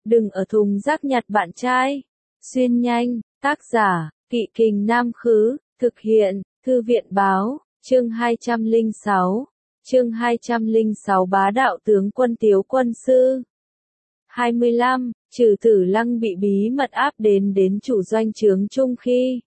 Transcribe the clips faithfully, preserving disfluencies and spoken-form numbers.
đừng ở thùng rác nhặt bạn trai. Xuyên nhanh, tác giả, Kỵ Kình Nam Khứ, thực hiện, Thư viện Báo, chương hai trăm lẻ sáu, chương hai trăm lẻ sáu Bá đạo tướng quân Tiếu quân sư. hai mươi lăm, Trừ Tử Lăng bị bí mật áp đến đến chủ doanh trướng chung khi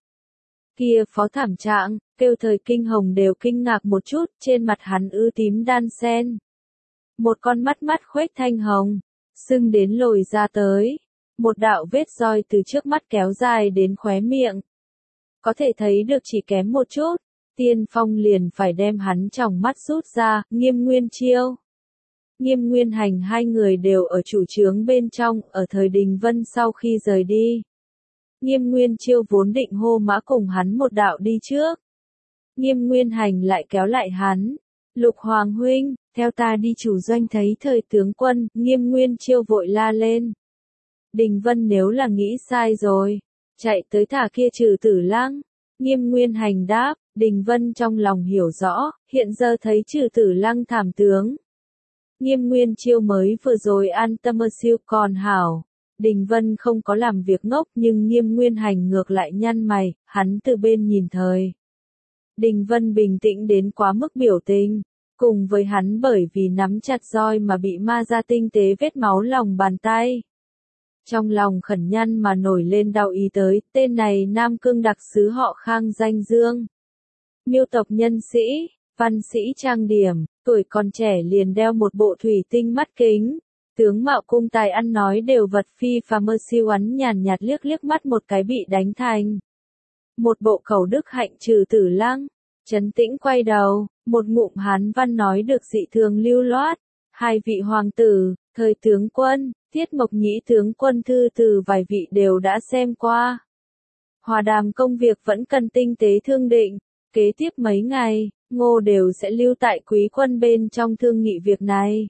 kia phó thảm trạng, kêu thời kinh hồng đều kinh ngạc một chút, trên mặt hắn ư tím đan sen. Một con mắt mắt khuếch thanh hồng, sưng đến lồi ra tới, một đạo vết roi từ trước mắt kéo dài đến khóe miệng. Có thể thấy được chỉ kém một chút, Tiên Phong liền phải đem hắn tròng mắt rút ra. Nghiêm Nguyên Chiêu, Nghiêm Nguyên Hành hai người đều ở chủ trướng bên trong. Ở thời Đình Vân sau khi rời đi, Nghiêm Nguyên Chiêu vốn định hô mã cùng hắn một đạo đi trước. Nghiêm Nguyên Hành lại kéo lại hắn. Lục Hoàng huynh, theo ta đi chủ doanh thấy thời tướng quân. Nghiêm Nguyên Chiêu vội la lên. Đình Vân nếu là nghĩ sai rồi, chạy tới thả kia Trừ Tử Lăng. Nghiêm Nguyên Hành đáp. Đình Vân trong lòng hiểu rõ, hiện giờ thấy Trừ Tử Lăng thảm tướng. Nghiêm Nguyên Chiêu mới vừa rồi an tâm siêu còn hảo. Đình Vân không có làm việc ngốc, nhưng Nghiêm Nguyên Hành ngược lại nhăn mày, hắn từ bên nhìn thời. Đình Vân bình tĩnh đến quá mức biểu tình, cùng với hắn bởi vì nắm chặt roi mà bị ma ra tinh tế vết máu lòng bàn tay. Trong lòng khẩn nhăn mà nổi lên đau ý tới, tên này Nam Cương đặc sứ họ Khang danh Dương. Miêu tộc nhân sĩ, văn sĩ trang điểm, tuổi còn trẻ liền đeo một bộ thủy tinh mắt kính. Tướng mạo cung tài ăn nói đều vật phi phàm mơ siêu ắn nhàn nhạt liếc liếc mắt một cái bị đánh thành một bộ khẩu đức hạnh Trừ Tử Lăng. Trấn tĩnh quay đầu, một ngụm Hán văn nói được dị thường lưu loát. Hai vị hoàng tử, thời tướng quân, Tiết Mộc Nhĩ tướng quân thư từ vài vị đều đã xem qua. Hòa đàm công việc vẫn cần tinh tế thương định. Kế tiếp mấy ngày, Ngô đều sẽ lưu tại quý quân bên trong thương nghị việc này.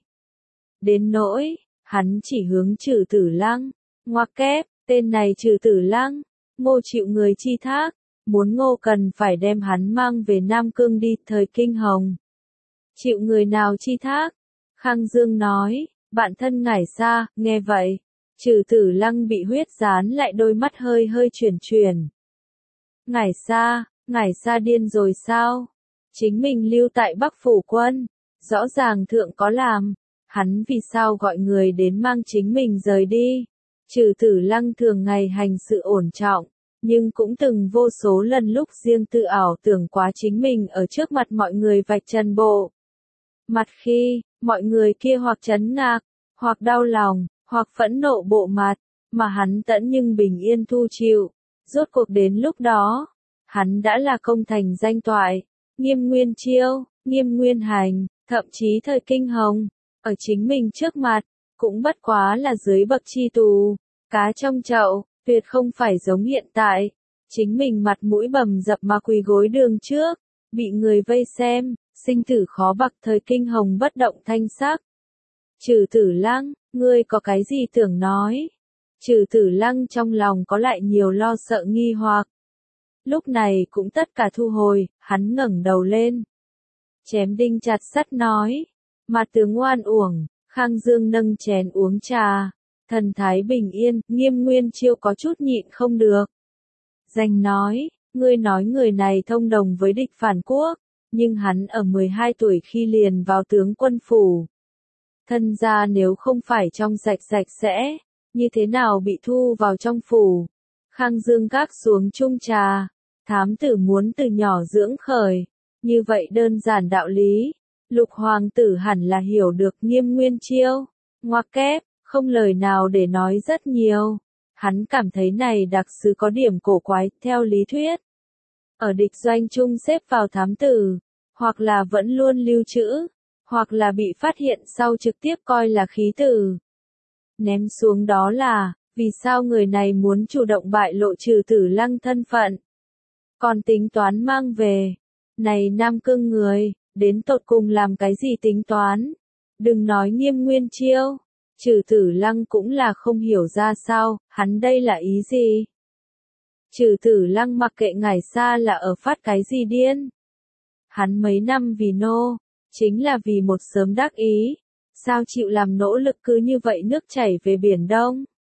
Đến nỗi, hắn chỉ hướng Trừ Tử Lăng. Ngoặc kép, tên này Trừ Tử Lăng, Ngô chịu người chi thác, muốn Ngô cần phải đem hắn mang về Nam Cương đi. Thời kinh hồng, chịu người nào chi thác? Khang Dương nói, bạn thân ngải xa. Nghe vậy, Trừ Tử Lăng bị huyết dán lại đôi mắt hơi hơi chuyển chuyển. Ngải xa, ngải xa điên rồi sao? Chính mình lưu tại Bắc Phủ quân, rõ ràng thượng có làm. Hắn vì sao gọi người đến mang chính mình rời đi? Trừ Tử Lăng thường ngày hành sự ổn trọng, nhưng cũng từng vô số lần lúc riêng tự ảo tưởng quá chính mình ở trước mặt mọi người vạch trần bộ mặt khi, mọi người kia hoặc chấn ngạc, hoặc đau lòng, hoặc phẫn nộ bộ mặt, mà hắn tẫn nhưng bình yên thu chịu. Rốt cuộc đến lúc đó, hắn đã là công thành danh toại. Nghiêm Nguyên Chiêu, Nghiêm Nguyên Hành, thậm chí thời kinh hồng, ở chính mình trước mặt, cũng bất quá là dưới bậc chi tù, cá trong chậu, tuyệt không phải giống hiện tại. Chính mình mặt mũi bầm dập mà quỳ gối đường trước, bị người vây xem, sinh tử khó bặc. Thời kinh hồng bất động thanh sắc. Trừ Tử Lăng, ngươi có cái gì tưởng nói? Trừ Tử Lăng trong lòng có lại nhiều lo sợ nghi hoặc. Lúc này cũng tất cả thu hồi, hắn ngẩng đầu lên. Chém đinh chặt sắt nói. Mà tướng oan uổng. Khang Dương nâng chén uống trà. Thần thái bình yên. Nghiêm Nguyên Chiêu có chút nhịn không được. Danh nói, ngươi nói người này thông đồng với địch phản quốc, nhưng hắn ở mười hai tuổi khi liền vào tướng quân phủ. Thân gia nếu không phải trong sạch sạch sẽ, như thế nào bị thu vào trong phủ? Khang Dương gác xuống chung trà. Thám tử muốn từ nhỏ dưỡng khởi, như vậy đơn giản đạo lý, Lục hoàng tử hẳn là hiểu được. Nghiêm Nguyên Chiêu, ngoặc kép, không lời nào để nói rất nhiều. Hắn cảm thấy này đặc sứ có điểm cổ quái. Theo lý thuyết, ở địch doanh chung xếp vào thám tử, hoặc là vẫn luôn lưu trữ, hoặc là bị phát hiện sau trực tiếp coi là khí tử. Ném xuống đó là, vì sao người này muốn chủ động bại lộ Trừ Tử Lăng thân phận? Còn tính toán mang về. Này Nam Cương người, đến tột cùng làm cái gì tính toán? Đừng nói Nghiêm Nguyên Chiêu, Trừ Tử Lăng cũng là không hiểu ra sao, hắn đây là ý gì? Trừ Tử Lăng mặc kệ ngải xa là ở phát cái gì điên. Hắn mấy năm vì nô, chính là vì một sớm đắc ý. Sao chịu làm nỗ lực cứ như vậy nước chảy về Biển Đông?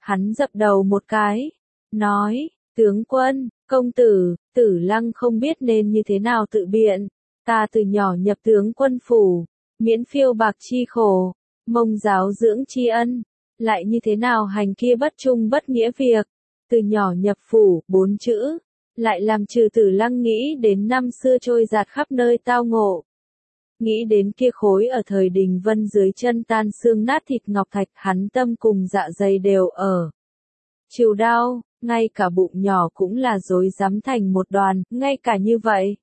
Hắn dập đầu một cái, nói, tướng quân, công tử, Tử Lăng không biết nên như thế nào tự biện, ta từ nhỏ nhập tướng quân phủ, miễn phiêu bạc chi khổ, mông giáo dưỡng tri ân, lại như thế nào hành kia bất trung bất nghĩa việc, từ nhỏ nhập phủ, bốn chữ, lại làm trừ Tử Lăng nghĩ đến năm xưa trôi giạt khắp nơi tao ngộ. Nghĩ đến kia khối ở thời Đình Vân dưới chân tan xương nát thịt ngọc thạch, hắn tâm cùng dạ dày đều ở chịu đau, ngay cả bụng nhỏ cũng là rối rắm thành một đoàn, ngay cả như vậy.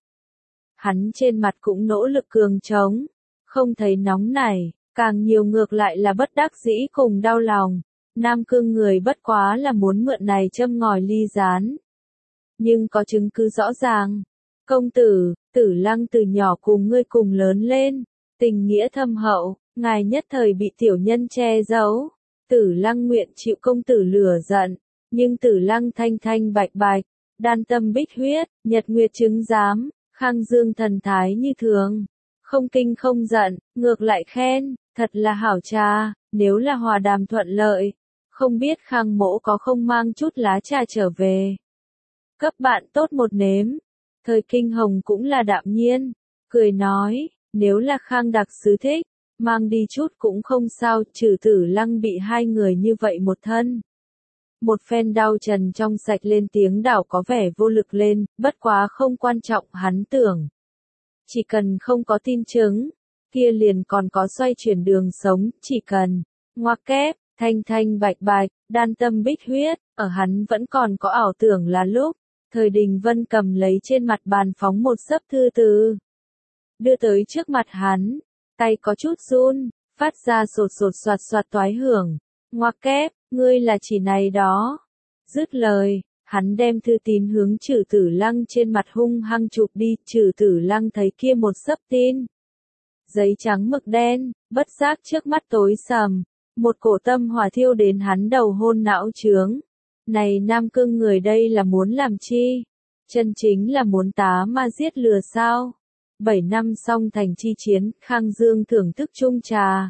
Hắn trên mặt cũng nỗ lực cường chống, không thấy nóng nảy, càng nhiều ngược lại là bất đắc dĩ cùng đau lòng. Nam Cương người bất quá là muốn mượn này châm ngòi ly gián. Nhưng có chứng cứ rõ ràng. Công tử, Tử Lăng từ nhỏ cùng ngươi cùng lớn lên, tình nghĩa thâm hậu, ngài nhất thời bị tiểu nhân che giấu. Tử Lăng nguyện chịu công tử lửa giận, nhưng Tử Lăng thanh thanh bạch bạch, đan tâm bích huyết, nhật nguyệt chứng giám, Khang Dương thần thái như thường, không kinh không giận, ngược lại khen, thật là hảo trà, nếu là hòa đàm thuận lợi, không biết Khang mỗ có không mang chút lá trà trở về. Cấp bạn tốt một nếm. Thời Kinh Hồng cũng là đạm nhiên, cười nói, nếu là Khang đặc sứ thích, mang đi chút cũng không sao, trừ Tử Lăng bị hai người như vậy một thân. Một phen đau trần trong sạch lên tiếng đảo có vẻ vô lực lên, bất quá không quan trọng, hắn tưởng. Chỉ cần không có tin chứng, kia liền còn có xoay chuyển đường sống, chỉ cần, ngoặc kép, thanh thanh bạch bạch, đan tâm bích huyết, ở hắn vẫn còn có ảo tưởng là lúc. Thời Đình Vân cầm lấy trên mặt bàn phóng một xấp thư từ, đưa tới trước mặt hắn, tay có chút run, phát ra sột sột soạt soạt toái hưởng, ngoặc kép, ngươi là chỉ này đó. Dứt lời, hắn đem thư tín hướng Trừ Tử Lăng trên mặt hung hăng chụp đi, Trừ Tử Lăng thấy kia một xấp tin. Giấy trắng mực đen, bất giác trước mắt tối sầm, một cổ tâm hỏa thiêu đến hắn đầu hôn não trướng. Này Nam Cương người đây là muốn làm chi? Chân chính là muốn tá ma giết lừa sao? Bảy năm xong thành chi chiến, Khang Dương thưởng thức chung trà.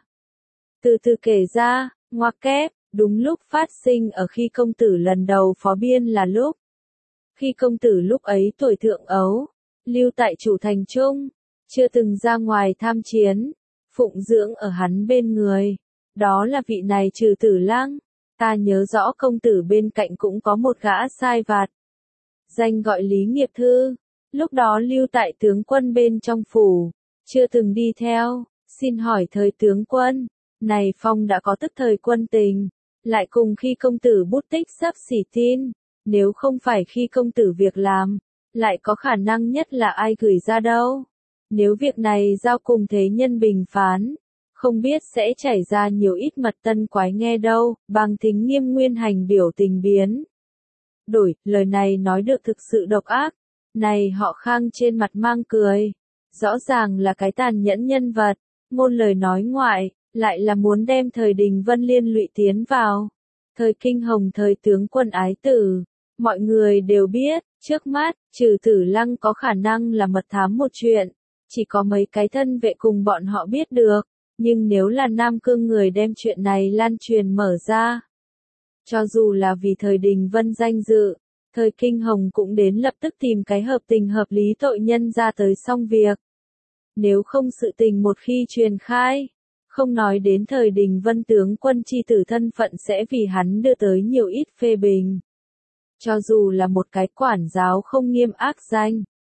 Từ từ kể ra, ngoặc kép, đúng lúc phát sinh ở khi công tử lần đầu phó biên là lúc. Khi công tử lúc ấy tuổi thượng ấu, lưu tại chủ thành trung, chưa từng ra ngoài tham chiến, phụng dưỡng ở hắn bên người. Đó là vị này Trừ Tử Lăng. Ta nhớ rõ công tử bên cạnh cũng có một gã sai vặt. Danh gọi Lý Nghiệp Thư, lúc đó lưu tại tướng quân bên trong phủ, chưa từng đi theo, xin hỏi thời tướng quân, này phong đã có tức thời quân tình, lại cùng khi công tử bút tích sắp xỉ tin, nếu không phải khi công tử việc làm, lại có khả năng nhất là ai gửi ra đâu. Nếu việc này giao cùng thế nhân bình phán, không biết sẽ chảy ra nhiều ít mật tân quái nghe đâu, bằng tính nghiêm nguyên hành biểu tình biến. Đổi, lời này nói được thực sự độc ác, này họ Khang trên mặt mang cười, rõ ràng là cái tàn nhẫn nhân vật, ngôn lời nói ngoại, lại là muốn đem thời Đình Vân liên lụy tiến vào. Thời Kinh Hồng thời tướng quân ái tử, mọi người đều biết, trước mắt, Trừ Tử Lăng có khả năng là mật thám một chuyện, chỉ có mấy cái thân vệ cùng bọn họ biết được. Nhưng nếu là Nam Cương người đem chuyện này lan truyền mở ra, cho dù là vì thời Đình Vân danh dự, thời Kinh Hồng cũng đến lập tức tìm cái hợp tình hợp lý tội nhân ra tới xong việc. Nếu không sự tình một khi truyền khai, không nói đến thời Đình Vân tướng quân chi tử thân phận sẽ vì hắn đưa tới nhiều ít phê bình. Cho dù là một cái quản giáo không nghiêm ác danh,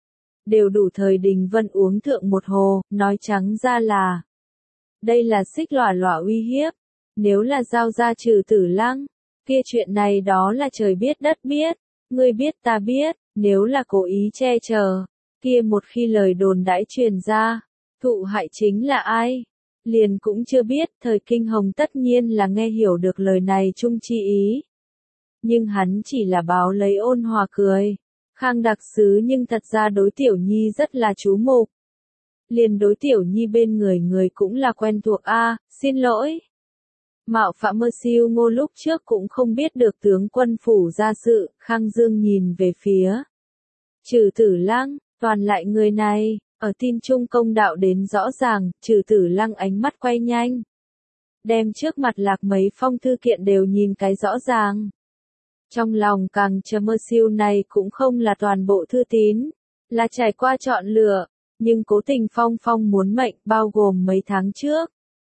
đều đủ thời Đình Vân uống thượng một hồ, nói trắng ra là đây là xích lòa lòa uy hiếp, nếu là giao ra Trừ Tử Lăng, kia chuyện này đó là trời biết đất biết, ngươi biết ta biết, nếu là cố ý che chở, kia một khi lời đồn đãi truyền ra, thụ hại chính là ai, liền cũng chưa biết, thời Kinh Hồng tất nhiên là nghe hiểu được lời này chung chi ý. Nhưng hắn chỉ là báo lấy ôn hòa cười, Khang đặc sứ nhưng thật ra đối Tiểu Nhi rất là chú mục. Liền đối Tiểu Nhi bên người người cũng là quen thuộc a, à, xin lỗi. Mạo phạm mơ siêu ngô lúc trước cũng không biết được tướng quân phủ ra sự, Khang Dương nhìn về phía Trừ Tử Lăng, toàn lại người này, ở tin trung công đạo đến rõ ràng, Trừ Tử Lăng ánh mắt quay nhanh. đem trước mặt Lạc mấy phong thư kiện đều nhìn cái rõ ràng. Trong lòng càng chờ mơ siêu này cũng không là toàn bộ thư tín, là trải qua chọn lựa, nhưng cố tình Phong Phong muốn mệnh bao gồm mấy tháng trước.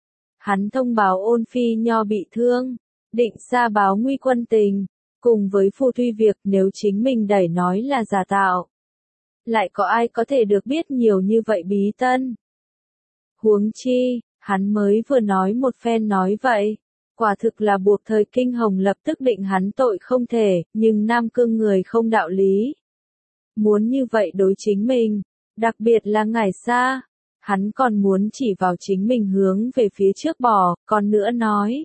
Hắn thông báo Ôn Phi Nho bị thương, định ra báo nguy quân tình, cùng với phù thuy việc nếu chính mình đẩy nói là giả tạo. Lại có ai có thể được biết nhiều như vậy bí tân? Huống chi, hắn mới vừa nói một phen nói vậy, quả thực là buộc Thời Kinh Hồng lập tức định hắn tội không thể, nhưng Nam Cương người không đạo lý. Muốn như vậy đối chính mình, đặc biệt là Ngải Sa, hắn còn muốn chỉ vào chính mình hướng về phía trước bỏ, còn nữa nói.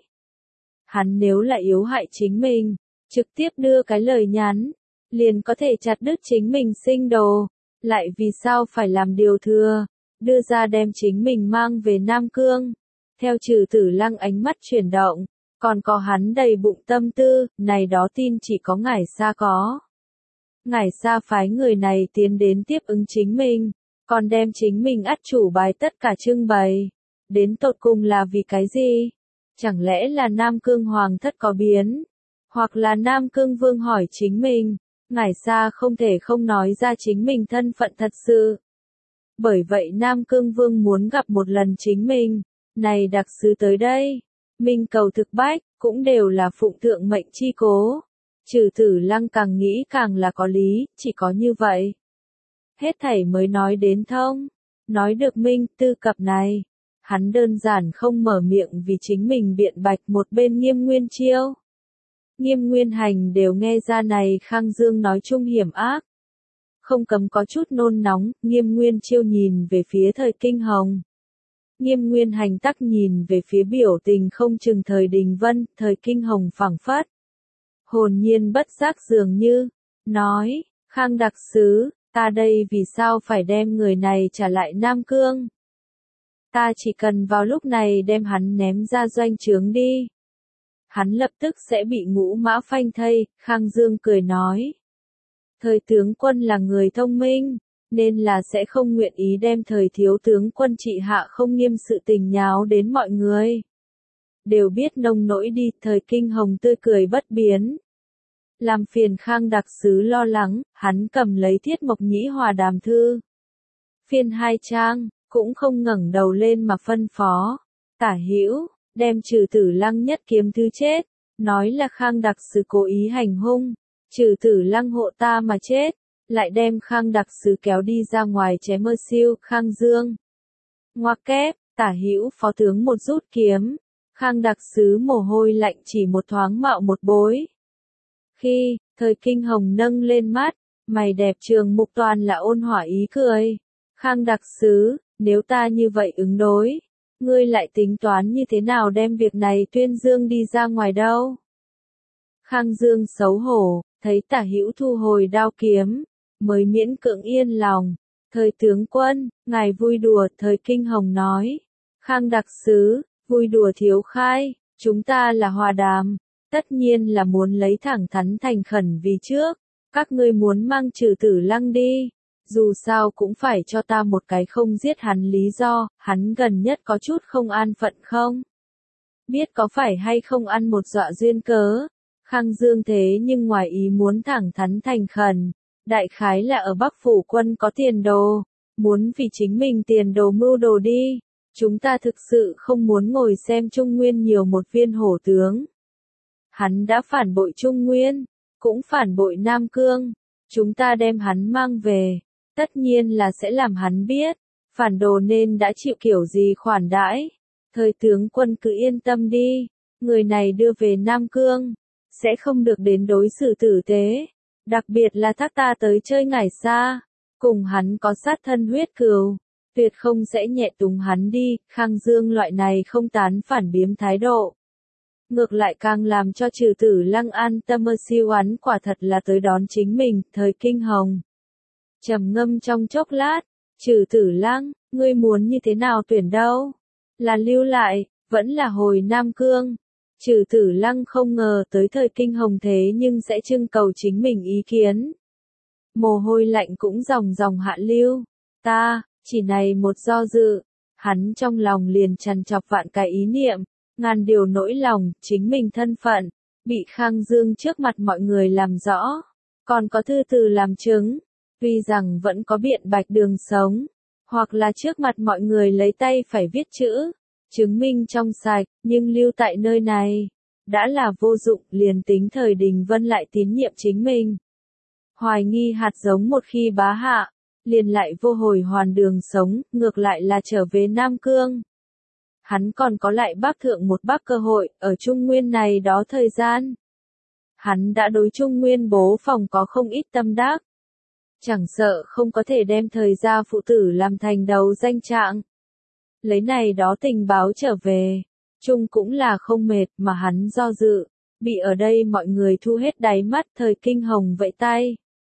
Hắn nếu là yếu hại chính mình, trực tiếp đưa cái lời nhắn, liền có thể chặt đứt chính mình sinh đồ, lại vì sao phải làm điều thừa, đưa ra đem chính mình mang về Nam Cương. Theo Trừ Tử Lăng ánh mắt chuyển động, còn có hắn đầy bụng tâm tư, này đó tin chỉ có Ngải Sa có. Ngải Sa phái người này tiến đến tiếp ứng chính mình, còn đem chính mình ắt chủ bài tất cả trưng bày. Đến tột cùng là vì cái gì? Chẳng lẽ là Nam Cương Hoàng thất có biến? Hoặc là Nam Cương Vương hỏi chính mình, Ngải Sa không thể không nói ra chính mình thân phận thật sự. Bởi vậy Nam Cương Vương muốn gặp một lần chính mình, này đặc sứ tới đây, minh cầu thực bách, cũng đều là phụng thượng mệnh chi cố. Trừ Tử Lăng càng nghĩ càng là có lý, chỉ có như vậy. Hết thảy mới nói đến thông, nói được minh tư cập này. Hắn đơn giản không mở miệng vì chính mình biện bạch một bên Nghiêm Nguyên Chiêu. Nghiêm Nguyên Hành đều nghe ra này Khang Dương nói chung hiểm ác. Không cấm có chút nôn nóng, Nghiêm Nguyên Chiêu nhìn về phía Thời Kinh Hồng. Nghiêm Nguyên Hành tắc nhìn về phía biểu tình không chừng Thời Đình Vân, Thời Kinh Hồng phảng phất. Hồn nhiên bất giác dường như, nói, Khang đặc sứ, ta đây vì sao phải đem người này trả lại Nam Cương? Ta chỉ cần vào lúc này đem hắn ném ra doanh trướng đi. Hắn lập tức sẽ bị ngũ mã phanh thây, Khang Dương cười nói. Thời tướng quân là người thông minh, nên là sẽ không nguyện ý đem thời thiếu tướng quân trị hạ không nghiêm sự tình nháo đến mọi người. Đều biết nông nỗi đi, Thời Kinh Hồng tươi cười bất biến. Làm phiền Khang đặc sứ lo lắng, hắn cầm lấy Thiết Mộc Nhĩ Hòa đàm thư. Phiên hai trang, cũng không ngẩng đầu lên mà phân phó. Tả hữu, đem Trừ Tử Lăng nhất kiếm thứ chết, nói là Khang đặc sứ cố ý hành hung. Trừ Tử Lăng hộ ta mà chết, lại đem Khang đặc sứ kéo đi ra ngoài chém mơ siêu, Khang Dương. Ngoặc kép, tả hữu phó tướng một rút kiếm, Khang đặc sứ mồ hôi lạnh chỉ một thoáng mạo một bối. Khi, Thời Kinh Hồng nâng lên mắt, mày đẹp trường mục toàn là ôn hỏa ý cười. Khang đặc sứ, nếu ta như vậy ứng đối, ngươi lại tính toán như thế nào đem việc này tuyên dương đi ra ngoài đâu? Khang Dương xấu hổ, thấy tả hữu thu hồi đao kiếm, mới miễn cưỡng yên lòng. Thời tướng quân, ngài vui đùa, Thời Kinh Hồng nói. Khang đặc sứ, vui đùa thiếu khai, chúng ta là hòa đàm, tất nhiên là muốn lấy thẳng thắn thành khẩn vì trước. Các ngươi muốn mang Trừ Tử Lăng đi, dù sao cũng phải cho ta một cái không giết hắn lý do, hắn gần nhất có chút không an phận không? Biết có phải hay không ăn một dọa duyên cớ? Khang Dương thế nhưng ngoài ý muốn thẳng thắn thành khẩn, đại khái là ở Bắc Phủ quân có tiền đồ, muốn vì chính mình tiền đồ mưu đồ đi, chúng ta thực sự không muốn ngồi xem Trung Nguyên nhiều một viên hổ tướng. Hắn đã phản bội Trung Nguyên, cũng phản bội Nam Cương, chúng ta đem hắn mang về, tất nhiên là sẽ làm hắn biết, phản đồ nên đã chịu kiểu gì khoản đãi. Thời tướng quân cứ yên tâm đi, người này đưa về Nam Cương, sẽ không được đến đối xử tử tế, đặc biệt là thác ta tới chơi Ngải Sa, cùng hắn có sát thân huyết cừu, tuyệt không sẽ nhẹ túng hắn đi. Khang Dương loại này không tán phản biếm thái độ, ngược lại càng làm cho Trừ Tử Lăng an tâm mơ siêu hắn quả thật là tới đón chính mình. Thời Kinh Hồng trầm ngâm trong chốc lát, Trừ Tử Lăng, ngươi muốn như thế nào tuyển đâu? Là lưu lại, vẫn là hồi Nam Cương? Trừ Tử Lăng không ngờ tới Thời Kinh Hồng thế nhưng sẽ trưng cầu chính mình ý kiến. Mồ hôi lạnh cũng ròng ròng hạ lưu. Ta, chỉ này một do dự, hắn trong lòng liền trằn trọc vạn cái ý niệm, ngàn điều nỗi lòng, chính mình thân phận, bị Khang Dương trước mặt mọi người làm rõ, còn có thư từ làm chứng, tuy rằng vẫn có biện bạch đường sống, hoặc là trước mặt mọi người lấy tay phải viết chữ, chứng minh trong sạch, nhưng lưu tại nơi này, đã là vô dụng, liền tính thời Đình Vân lại tín nhiệm chính mình. Hoài nghi hạt giống một khi bá hạ, liền lại vô hồi hoàn đường sống, ngược lại là trở về Nam Cương. Hắn còn có lại bác thượng một bác cơ hội, ở Trung Nguyên này đó thời gian. Hắn đã đối Trung Nguyên bố phòng có không ít tâm đắc. Chẳng sợ không có thể đem thời gia phụ tử làm thành đầu danh trạng. Lấy này đó tình báo trở về, Trung cũng là không mệt mà hắn do dự, bị ở đây mọi người thu hết đáy mắt thời kinh hồng vẫy tay.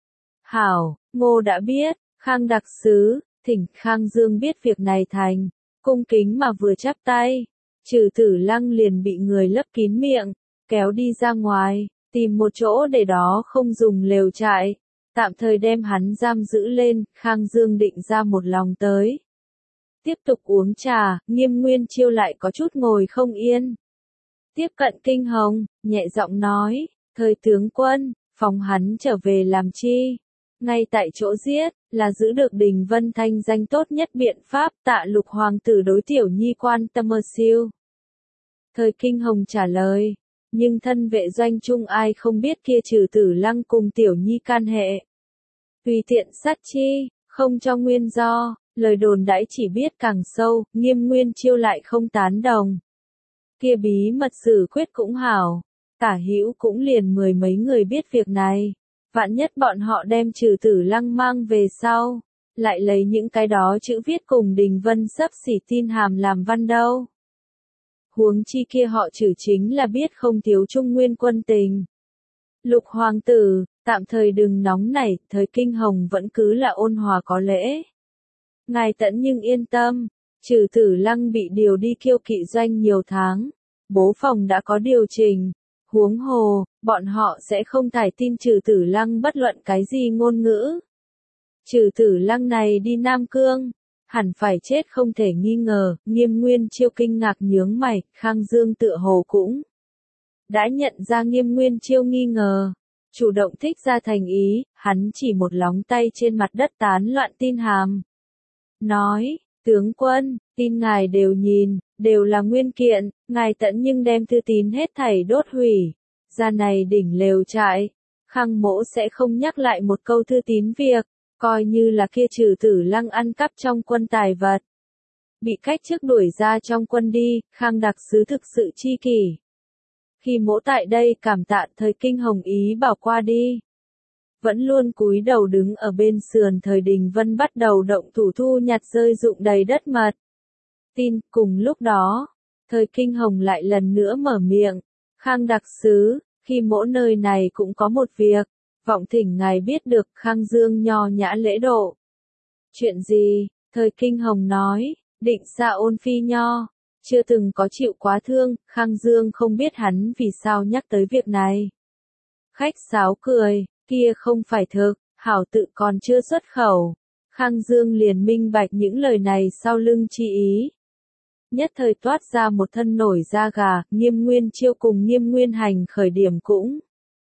Hảo, Ngô đã biết, Khang đặc sứ, thỉnh Khang Dương biết việc này thành, cung kính mà vừa chắp tay, Trừ Tử Lăng liền bị người lấp kín miệng, kéo đi ra ngoài, tìm một chỗ để đó không dùng lều trại, tạm thời đem hắn giam giữ lên, Khang Dương định ra một lòng tới. Tiếp tục uống trà, Nghiêm Nguyên Chiêu lại có chút ngồi không yên. Tiếp cận Kinh Hồng, nhẹ giọng nói, thời tướng quân, phóng hắn trở về làm chi? Ngay tại chỗ giết, là giữ được Đình Vân thanh danh tốt nhất biện pháp, Tạ Lục hoàng tử đối Tiểu Nhi quan tâm mơ siêu. Thời Kinh Hồng trả lời, nhưng thân vệ doanh trung ai không biết kia Trừ Tử Lăng cùng Tiểu Nhi can hệ. Tùy tiện sát chi, không cho nguyên do, lời đồn đãi chỉ biết càng sâu, Nghiêm Nguyên Chiêu lại không tán đồng. Kia bí mật xử quyết cũng hảo, tả hữu cũng liền mười mấy người biết việc này. Vạn nhất bọn họ đem Trừ Tử Lăng mang về sau, lại lấy những cái đó chữ viết cùng Đình Vân sắp xỉ tin hàm làm văn đâu. Huống chi kia họ Trừ chính là biết không thiếu Trung Nguyên quân tình. Lục hoàng tử, tạm thời đừng nóng nảy, thời Kinh Hồng vẫn cứ là ôn hòa có lễ. Ngài tẫn nhưng yên tâm, Trừ Tử Lăng bị điều đi Kiêu Kỵ doanh nhiều tháng, bố phòng đã có điều chỉnh. Huống hồ, bọn họ sẽ không thải tin Trừ Tử Lăng bất luận cái gì ngôn ngữ. Trừ Tử Lăng này đi Nam Cương, hẳn phải chết không thể nghi ngờ, Nghiêm Nguyên Chiêu kinh ngạc nhướng mày, Khang Dương tựa hồ cũng đã nhận ra Nghiêm Nguyên Chiêu nghi ngờ, chủ động thích ra thành ý, hắn chỉ một lóng tay trên mặt đất tán loạn tin hàm. Nói, tướng quân, tin ngài đều nhìn, đều là nguyên kiện, ngài tẫn nhưng đem thư tín hết thảy đốt hủy, ra này đỉnh lều trại, Khang mỗ sẽ không nhắc lại một câu thư tín việc, coi như là kia Trừ Tử Lăng ăn cắp trong quân tài vật. Bị cách chức đuổi ra trong quân đi, Khang đặc sứ thực sự chi kỷ. Khi mỗ tại đây cảm tạ thời Kinh Hồng ý bảo qua đi. Vẫn luôn cúi đầu đứng ở bên sườn thời Đình Vân bắt đầu động thủ thu nhặt rơi rụng đầy đất mật. Tin, cùng lúc đó, thời Kinh Hồng lại lần nữa mở miệng, Khang đặc sứ, khi mỗi nơi này cũng có một việc, vọng thỉnh ngài biết được, Khang Dương nho nhã lễ độ. Chuyện gì? Thời Kinh Hồng nói, định xa ôn phi nho, chưa từng có chịu quá thương, Khang Dương không biết hắn vì sao nhắc tới việc này. Khách sáo cười, kia không phải thực, hảo tự còn chưa xuất khẩu. Khang Dương liền minh bạch những lời này sau lưng chi ý. Nhất thời toát ra một thân nổi da gà, Nghiêm Nguyên Chiêu cùng Nghiêm Nguyên Hành khởi điểm cũng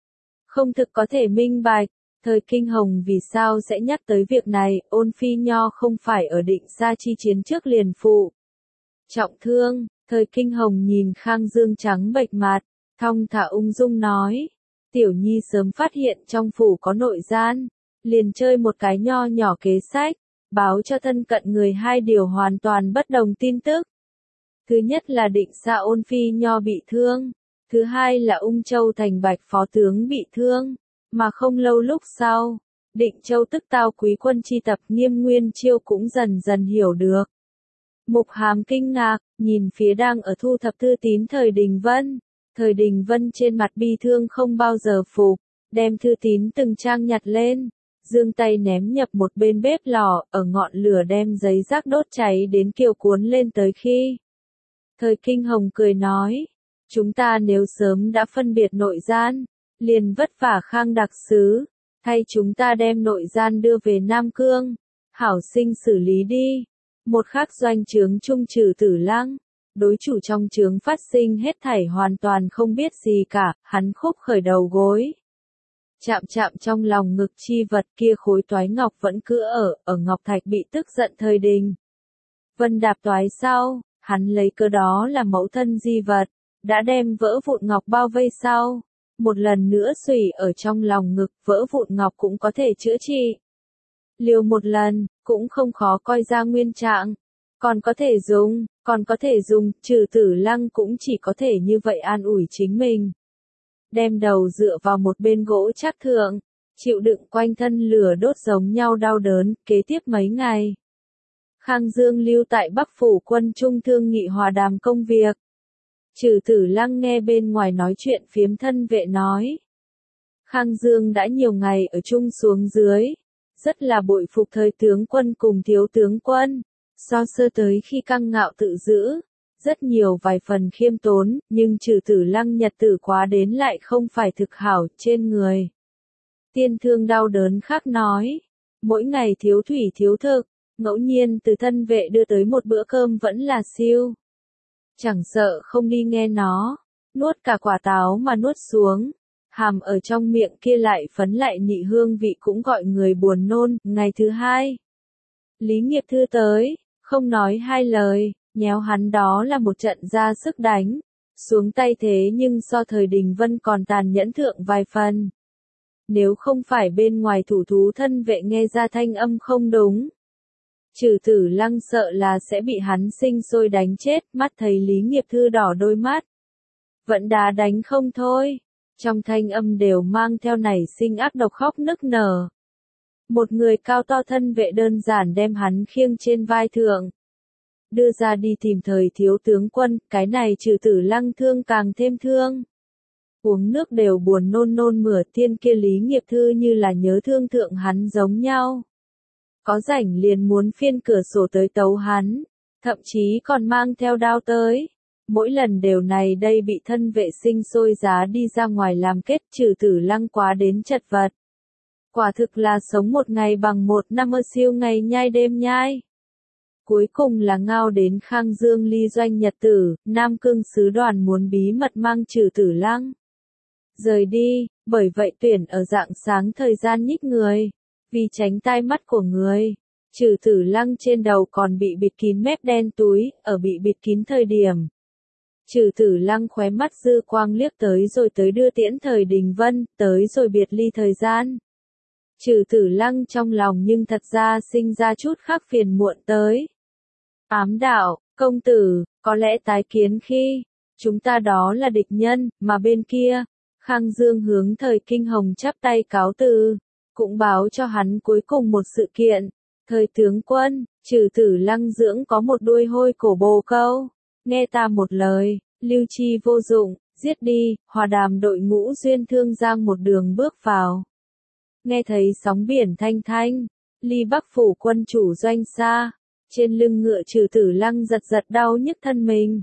không thực có thể minh bạch, thời Kinh Hồng vì sao sẽ nhắc tới việc này, ôn phi nho không phải ở định xa chi chiến trước liền phụ. Trọng thương, thời Kinh Hồng nhìn Khang Dương trắng bệch mặt, thong thả ung dung nói, Tiểu Nhi sớm phát hiện trong phủ có nội gian, liền chơi một cái nho nhỏ kế sách, báo cho thân cận người hai điều hoàn toàn bất đồng tin tức. Thứ nhất là định xa ôn phi nho bị thương, thứ hai là ung châu thành bạch phó tướng bị thương, mà không lâu lúc sau, định châu tức tao quý quân chi tập Nghiêm Nguyên Chiêu cũng dần dần hiểu được. Mục Hàm kinh ngạc, nhìn phía đang ở thu thập thư tín thời Đình Vân, thời Đình Vân trên mặt bi thương không bao giờ phục, đem thư tín từng trang nhặt lên, giương tay ném nhập một bên bếp lò, ở ngọn lửa đem giấy rác đốt cháy đến kiều cuốn lên tới khi. Thời Kinh Hồng cười nói, chúng ta nếu sớm đã phân biệt nội gian, liền vất vả Khang đặc sứ, thay chúng ta đem nội gian đưa về Nam Cương, hảo sinh xử lý đi. Một khắc doanh trướng trung Trừ Tử Lăng, đối chủ trong trướng phát sinh hết thảy hoàn toàn không biết gì cả, hắn khúc khởi đầu gối. Chạm chạm trong lòng ngực chi vật kia khối toái ngọc vẫn cứ ở, ở ngọc thạch bị tức giận thời đình. Vân đạp toái sau, hắn lấy cơ đó là mẫu thân di vật, đã đem vỡ vụn ngọc bao vây sau. Một lần nữa xùy ở trong lòng ngực, vỡ vụn ngọc cũng có thể chữa trị. Liều một lần, cũng không khó coi ra nguyên trạng. Còn có thể dùng, còn có thể dùng, trừ Tử Lăng cũng chỉ có thể như vậy an ủi chính mình. Đem đầu dựa vào một bên gỗ chắc thượng, chịu đựng quanh thân lửa đốt giống nhau đau đớn, kế tiếp mấy ngày. Khang Dương lưu tại Bắc Phủ quân trung thương nghị hòa đàm công việc. Trừ Tử Lăng nghe bên ngoài nói chuyện phiếm thân vệ nói. Khang Dương đã nhiều ngày ở chung xuống dưới, rất là bội phục thời tướng quân cùng thiếu tướng quân. So sơ tới khi căng ngạo tự giữ, rất nhiều vài phần khiêm tốn, nhưng Trừ Tử Lăng nhật tử quá đến lại không phải thực hảo trên người. Tiên thương đau đớn khác nói, mỗi ngày thiếu thủy thiếu thực, ngẫu nhiên từ thân vệ đưa tới một bữa cơm vẫn là siêu. Chẳng sợ không đi nghe nó, nuốt cả quả táo mà nuốt xuống, hàm ở trong miệng kia lại phấn lại nị hương vị cũng gọi người buồn nôn. Ngày thứ hai, Lý Nghiệp Thư tới, không nói hai lời, nhéo hắn đó là một trận ra sức đánh, xuống tay thế nhưng so thời Đình Vân còn tàn nhẫn thượng vài phần. Nếu không phải bên ngoài thủ thú thân vệ nghe ra thanh âm không đúng, Trừ Tử Lăng sợ là sẽ bị hắn sinh sôi đánh chết. Mắt thấy Lý Nghiệp Thư đỏ đôi mắt, vẫn đá đánh không thôi, trong thanh âm đều mang theo nảy sinh ác độc khóc nức nở. Một người cao to thân vệ đơn giản đem hắn khiêng trên vai thượng, đưa ra đi tìm thời thiếu tướng quân. Cái này Trừ Tử Lăng thương càng thêm thương, uống nước đều buồn nôn nôn mửa. Tiên kia Lý Nghiệp Thư như là nhớ thương thượng hắn giống nhau, có rảnh liền muốn phiên cửa sổ tới tấu hắn, thậm chí còn mang theo đao tới. Mỗi lần đều này đây bị thân vệ sinh sôi giá đi ra ngoài làm kết. Trừ Tử Lăng quá đến chật vật. Quả thực là sống một ngày bằng một năm, ơ siêu ngày nhai đêm nhai. Cuối cùng là ngao đến Khang Dương ly doanh nhật tử, Nam Cương sứ đoàn muốn bí mật mang Trừ Tử Lăng rời đi, bởi vậy tuyển ở rạng sáng thời gian nhích người. Vì tránh tai mắt của người, Trừ Tử Lăng trên đầu còn bị bịt kín mép đen túi. Ở bị bịt kín thời điểm, Trừ Tử Lăng khóe mắt dư quang liếc tới rồi tới đưa tiễn thời Đình Vân, tới rồi biệt ly thời gian. Trừ Tử Lăng trong lòng nhưng thật ra sinh ra chút khác phiền muộn tới. Ám đạo, công tử, có lẽ tái kiến khi chúng ta đó là địch nhân, mà bên kia, Khang Dương hướng thời Kinh Hồng chắp tay cáo từ, cũng báo cho hắn cuối cùng một sự kiện. Thời tướng quân, Trừ Tử Lăng dưỡng có một đuôi hôi cổ bồ câu, nghe ta một lời, lưu chi vô dụng, giết đi. Hòa đàm đội ngũ duyên thương giang một đường bước vào. Nghe thấy sóng biển thanh thanh, ly Bắc Phủ quân chủ doanh xa, trên lưng ngựa Trừ Tử Lăng giật giật đau nhức thân mình.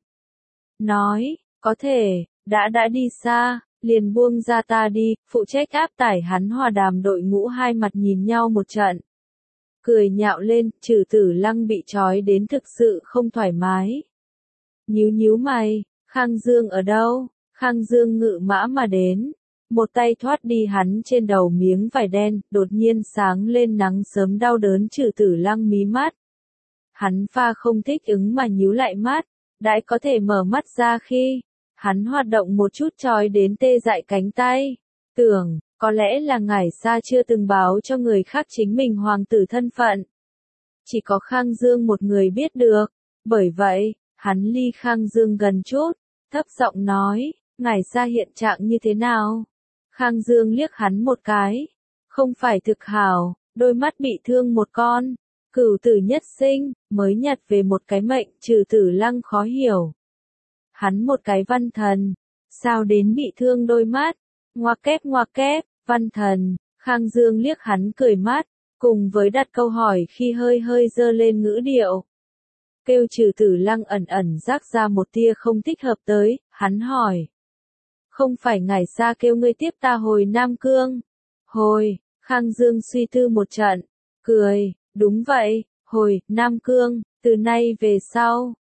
Nói, có thể, đã đã đi xa, liền buông ra ta đi. Phụ trách áp tải hắn hòa đàm đội ngũ hai mặt nhìn nhau một trận, cười nhạo lên. Trừ Tử Lăng bị trói đến thực sự không thoải mái, nhíu nhíu mày. Khang Dương ở đâu? Khang Dương ngự mã mà đến, một tay thoát đi hắn trên đầu miếng vải đen, đột nhiên sáng lên nắng sớm đau đớn. Trừ Tử Lăng mí mắt, hắn pha không thích ứng mà nhíu lại mắt, đãi có thể mở mắt ra khi hắn hoạt động một chút trói đến tê dại cánh tay. Tưởng, có lẽ là Ngải Sa chưa từng báo cho người khác chính mình hoàng tử thân phận. Chỉ có Khang Dương một người biết được, bởi vậy, hắn ly Khang Dương gần chút, thấp giọng nói, Ngải Sa hiện trạng như thế nào? Khang Dương liếc hắn một cái, không phải thực hảo, đôi mắt bị thương một con, cửu tử nhất sinh, mới nhặt về một cái mệnh. Trừ Tử Lăng khó hiểu. Hắn một cái văn thần, sao đến bị thương đôi mắt? Ngoặc kép ngoặc kép, văn thần. Khang Dương liếc hắn cười mát, cùng với đặt câu hỏi khi hơi hơi dơ lên ngữ điệu. Kêu Trừ Tử Lăng ẩn ẩn rác ra một tia không thích hợp tới, hắn hỏi. Không phải Ngải Sa kêu ngươi tiếp ta hồi Nam Cương? Hồi, Khang Dương suy tư một trận, cười, đúng vậy, hồi, Nam Cương, từ nay về sau,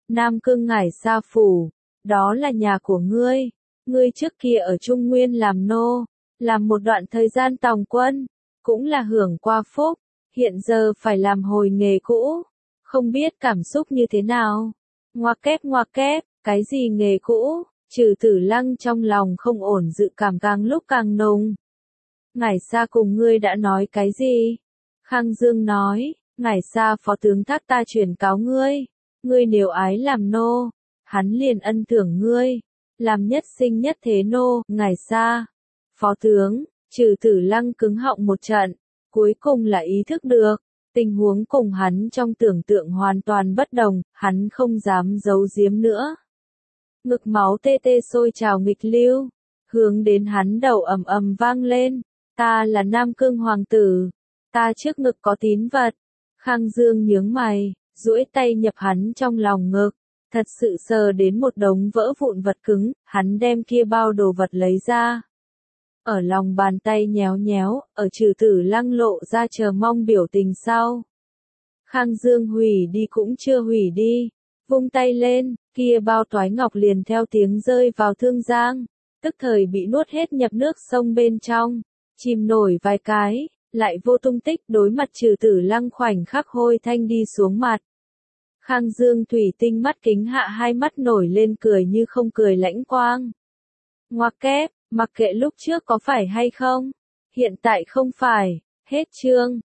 Nam Cương Ngải Sa Phủ, đó là nhà của ngươi. Ngươi trước kia ở Trung Nguyên làm nô, làm một đoạn thời gian tòng quân, cũng là hưởng qua phúc, hiện giờ phải làm hồi nghề cũ, không biết cảm xúc như thế nào. Ngoặc kép ngoặc kép, cái gì nghề cũ, Trừ Tử Lăng trong lòng không ổn dự cảm càng lúc càng nồng. Ngải Sa cùng ngươi đã nói cái gì? Khang Dương nói, Ngải Sa phó tướng thác ta truyền cáo ngươi, ngươi nếu ái làm nô, hắn liền ân thưởng ngươi, làm nhất sinh nhất thế nô. Ngải Sa, phó tướng, Trừ Tử Lăng cứng họng một trận, cuối cùng là ý thức được, tình huống cùng hắn trong tưởng tượng hoàn toàn bất đồng, hắn không dám giấu giếm nữa. Ngực máu tê tê sôi trào nghịch lưu, hướng đến hắn đầu ầm ầm vang lên, ta là Nam Cương hoàng tử, ta trước ngực có tín vật. Khang Dương nhướng mày, duỗi tay nhập hắn trong lòng ngực, thật sự sờ đến một đống vỡ vụn vật cứng, hắn đem kia bao đồ vật lấy ra. Ở lòng bàn tay nhéo nhéo, ở Trừ Tử Lăng lộ ra chờ mong biểu tình sau. Khang Dương hủy đi cũng chưa hủy đi, vung tay lên, kia bao toái ngọc liền theo tiếng rơi vào thương giang, tức thời bị nuốt hết nhập nước sông bên trong, chìm nổi vài cái, lại vô tung tích. Đối mặt Trừ Tử Lăng khoảnh khắc hôi thanh đi xuống mặt. Khang Dương thủy tinh mắt kính hạ hai mắt nổi lên cười như không cười lãnh quang. Ngoặc kép, mặc kệ lúc trước có phải hay không, hiện tại không phải, hết chương.